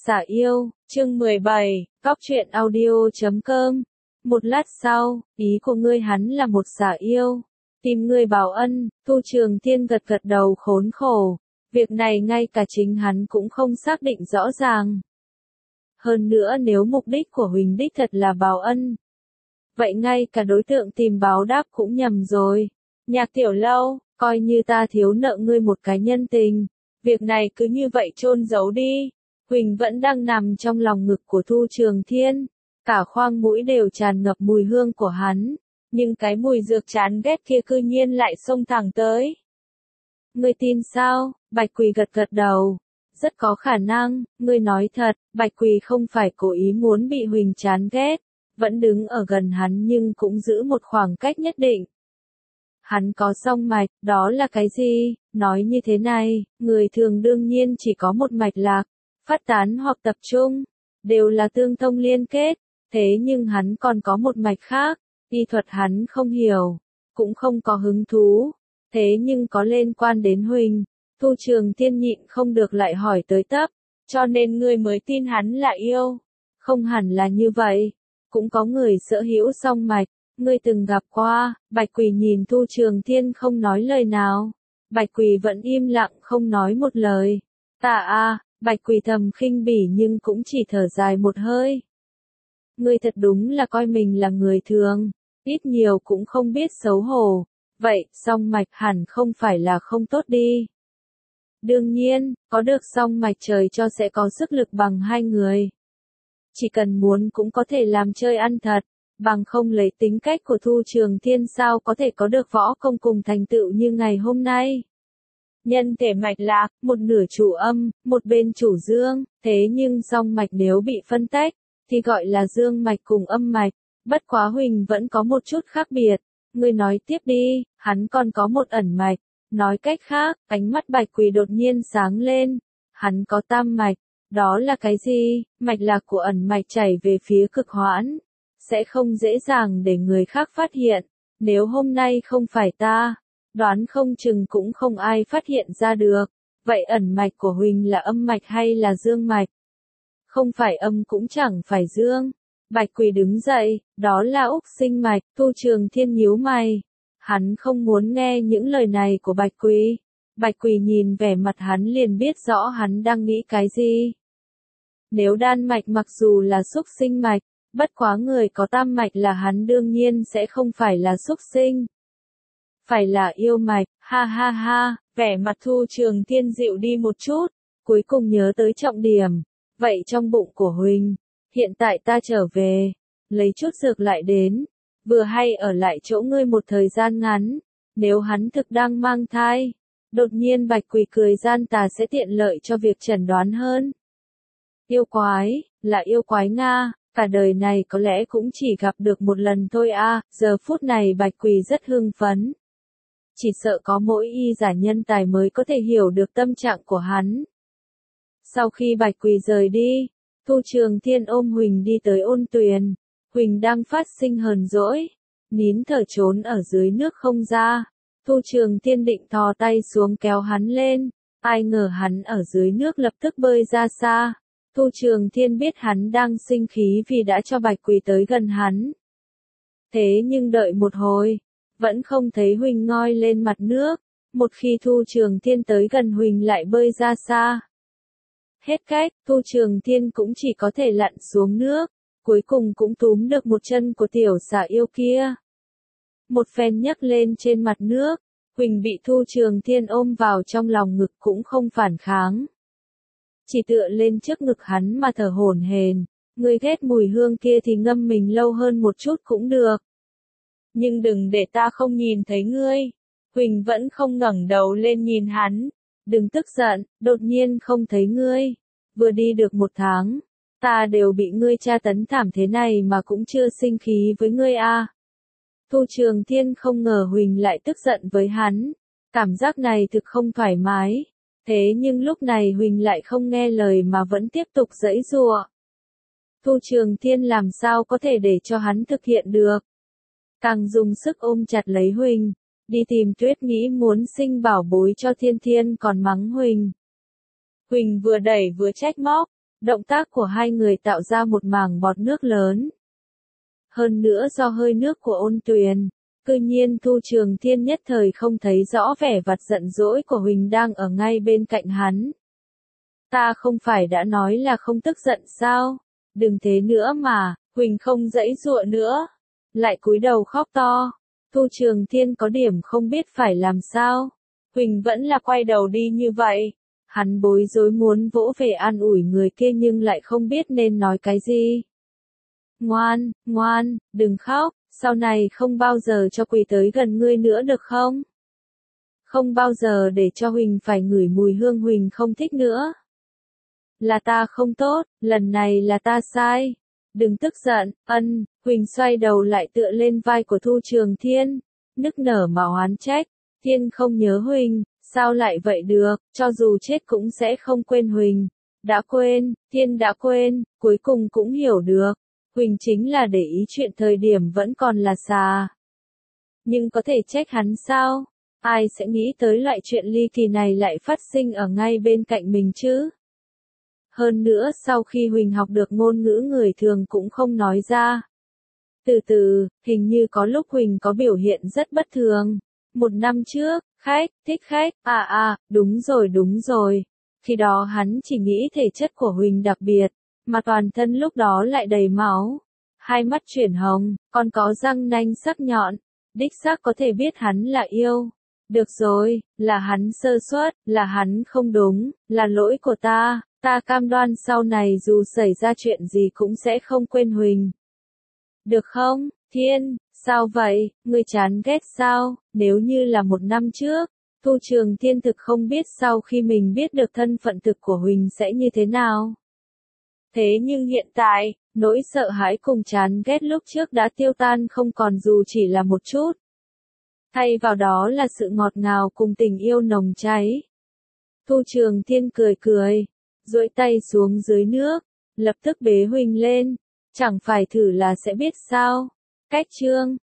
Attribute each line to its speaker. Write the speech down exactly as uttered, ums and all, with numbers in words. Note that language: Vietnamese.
Speaker 1: Xả yêu, chương mười bảy, góc truyện audio chấm com. Một lát sau, ý của ngươi hắn là một xả yêu. Tìm ngươi báo ân, Thu Trường Thiên gật gật đầu khốn khổ. Việc này ngay cả chính hắn cũng không xác định rõ ràng. Hơn nữa nếu mục đích của Huỳnh đích thật là báo ân, vậy ngay cả đối tượng tìm báo đáp cũng nhầm rồi. Nhạc Tiểu Lâu, coi như ta thiếu nợ ngươi một cái nhân tình. Việc này cứ như vậy chôn giấu đi. Huỳnh vẫn đang nằm trong lòng ngực của Thu Trường Thiên. Cả khoang mũi đều tràn ngập mùi hương của hắn. Nhưng cái mùi dược chán ghét kia cư nhiên lại xông thẳng tới. Ngươi tin sao? Bạch Quỳ gật gật đầu. Rất có khả năng, ngươi nói thật, Bạch Quỳ không phải cố ý muốn bị Huỳnh chán ghét. Vẫn đứng ở gần hắn nhưng cũng giữ một khoảng cách nhất định. Hắn có song mạch, đó là cái gì? Nói như thế này, người thường đương nhiên chỉ có một mạch lạc, phát tán hoặc tập trung, đều là tương thông liên kết, thế nhưng hắn còn có một mạch khác, y thuật hắn không hiểu, cũng không có hứng thú, thế nhưng có liên quan đến Huỳnh. Thu Trường Thiên nhịn không được lại hỏi tới tấp, cho nên ngươi mới tin hắn là yêu. Không hẳn là như vậy, cũng có người sở hữu song mạch. Ngươi từng gặp qua. Bạch Quỳ nhìn Thu Trường Thiên không nói lời nào. Bạch Quỳ vẫn im lặng không nói một lời. Ta a, Bạch Quỳ thầm khinh bỉ nhưng cũng chỉ thở dài một hơi. Ngươi thật đúng là coi mình là người thường, ít nhiều cũng không biết xấu hổ. Vậy, song mạch hẳn không phải là không tốt đi. Đương nhiên, có được song mạch trời cho sẽ có sức lực bằng hai người. Chỉ cần muốn cũng có thể làm chơi ăn thật. Bằng không lấy tính cách của Thu Trường Thiên sao có thể có được võ công cùng thành tựu như ngày hôm nay. Nhân thể mạch lạc, một nửa chủ âm, một bên chủ dương, thế nhưng song mạch nếu bị phân tách, thì gọi là dương mạch cùng âm mạch. Bất quá Huỳnh vẫn có một chút khác biệt. Ngươi nói tiếp đi, hắn còn có một ẩn mạch. Nói cách khác, ánh mắt Bạch Quỳ đột nhiên sáng lên. Hắn có tam mạch. Đó là cái gì? Mạch lạc của ẩn mạch chảy về phía cực hoãn. Sẽ không dễ dàng để người khác phát hiện. Nếu hôm nay không phải ta, đoán không chừng cũng không ai phát hiện ra được. Vậy ẩn mạch của Huỳnh là âm mạch hay là dương mạch? Không phải âm cũng chẳng phải dương. Bạch Quỳ đứng dậy, đó là Úc Sinh mạch. Thu Trường Thiên nhíu mày. Hắn không muốn nghe những lời này của Bạch Quỳ. Bạch Quỳ nhìn vẻ mặt hắn liền biết rõ hắn đang nghĩ cái gì. Nếu đan mạch mặc dù là xúc sinh mạch, bất quá người có tam mạch là hắn đương nhiên sẽ không phải là xúc sinh. Phải là yêu mạch, ha ha ha, vẻ mặt Thu Trường Thiên dịu đi một chút, cuối cùng nhớ tới trọng điểm. Vậy trong bụng của Huỳnh, hiện tại ta trở về, lấy chút dược lại đến, vừa hay ở lại chỗ ngươi một thời gian ngắn, nếu hắn thực đang mang thai. Đột nhiên Bạch Quỳ cười gian tà sẽ tiện lợi cho việc chẩn đoán hơn. Yêu quái, là yêu quái Nga. Cả đời này có lẽ cũng chỉ gặp được một lần thôi a. À, giờ phút này Bạch Quỳ rất hưng phấn. Chỉ sợ có mỗi y giả nhân tài mới có thể hiểu được tâm trạng của hắn. Sau khi Bạch Quỳ rời đi, Thu Trường Thiên ôm Huỳnh đi tới ôn tuyền. Huỳnh đang phát sinh hờn dỗi, nín thở trốn ở dưới nước không ra. Thu Trường Thiên định thò tay xuống kéo hắn lên, ai ngờ hắn ở dưới nước lập tức bơi ra xa. Thu Trường Thiên biết hắn đang sinh khí vì đã cho Bạch Quỳ tới gần hắn. Thế nhưng đợi một hồi, vẫn không thấy Huỳnh ngoi lên mặt nước. Một khi Thu Trường Thiên tới gần Huỳnh lại bơi ra xa. Hết cách, Thu Trường Thiên cũng chỉ có thể lặn xuống nước, cuối cùng cũng túm được một chân của tiểu xà yêu kia. Một phen nhấc lên trên mặt nước, Huỳnh bị Thu Trường Thiên ôm vào trong lòng ngực cũng không phản kháng. Chỉ tựa lên trước ngực hắn mà thở hổn hển. Ngươi ghét mùi hương kia thì ngâm mình lâu hơn một chút cũng được. Nhưng đừng để ta không nhìn thấy ngươi. Huỳnh vẫn không ngẩng đầu lên nhìn hắn. Đừng tức giận, đột nhiên không thấy ngươi. Vừa đi được một tháng, ta đều bị ngươi tra tấn thảm thế này mà cũng chưa sinh khí với ngươi a. À. Thu Trường Thiên không ngờ Huỳnh lại tức giận với hắn. Cảm giác này thực không thoải mái. Thế nhưng lúc này Huỳnh lại không nghe lời mà vẫn tiếp tục giãy giụa. Thu Trường Thiên làm sao có thể để cho hắn thực hiện được. Càng dùng sức ôm chặt lấy Huỳnh, đi tìm Tuyết nghĩ muốn sinh bảo bối cho Thiên Thiên còn mắng Huỳnh. Huỳnh vừa đẩy vừa trách móc, Động tác của hai người tạo ra một mảng bọt nước lớn. Hơn nữa do hơi nước của Ôn Tuyền, cư nhiên Thu Trường Thiên nhất thời không thấy rõ vẻ vặt giận dỗi của Huỳnh đang ở ngay bên cạnh hắn. Ta không phải đã nói là không tức giận sao? Đừng thế nữa mà, Huỳnh không giãy giụa nữa. Lại cúi đầu khóc to. Thu Trường Thiên có điểm không biết phải làm sao. Huỳnh vẫn là quay đầu đi như vậy. Hắn bối rối muốn vỗ về an ủi người kia nhưng lại không biết nên nói cái gì. Ngoan, ngoan, đừng khóc, sau này không bao giờ cho quỳ tới gần ngươi nữa được không? Không bao giờ để cho Huỳnh phải ngửi mùi hương Huỳnh không thích nữa. Là ta không tốt, lần này là ta sai. Đừng tức giận, ân, Huỳnh xoay đầu lại tựa lên vai của Thu Trường Thiên, nức nở mà oán trách. Thiên không nhớ Huỳnh, sao lại vậy được, cho dù chết cũng sẽ không quên Huỳnh. Đã quên, Thiên đã quên, cuối cùng cũng hiểu được. Huỳnh chính là để ý chuyện thời điểm vẫn còn là xà. Nhưng có thể trách hắn sao? Ai sẽ nghĩ tới loại chuyện ly kỳ này lại phát sinh ở ngay bên cạnh mình chứ? Hơn nữa sau khi Huỳnh học được ngôn ngữ người thường cũng không nói ra. Từ từ, hình như có lúc Huỳnh có biểu hiện rất bất thường. Một năm trước, khách, thích khách, à à, đúng rồi đúng rồi. Khi đó hắn chỉ nghĩ thể chất của Huỳnh đặc biệt, mà toàn thân lúc đó lại đầy máu. Hai mắt chuyển hồng, còn có răng nanh sắc nhọn. Đích xác có thể biết hắn là yêu. Được rồi, là hắn sơ suất, là hắn không đúng, là lỗi của ta. Ta cam đoan sau này dù xảy ra chuyện gì cũng sẽ không quên Huỳnh. Được không, Thiên, sao vậy, ngươi chán ghét sao, nếu như là một năm trước, Thu Trường Thiên thực không biết sau khi mình biết được thân phận thực của Huỳnh sẽ như thế nào. Thế nhưng hiện tại, nỗi sợ hãi cùng chán ghét lúc trước đã tiêu tan không còn dù chỉ là một chút. Thay vào đó là sự ngọt ngào cùng tình yêu nồng cháy. Thu Trường Thiên cười cười, duỗi tay xuống dưới nước, lập tức bế Huỳnh lên, chẳng phải thử là sẽ biết sao. Cách chương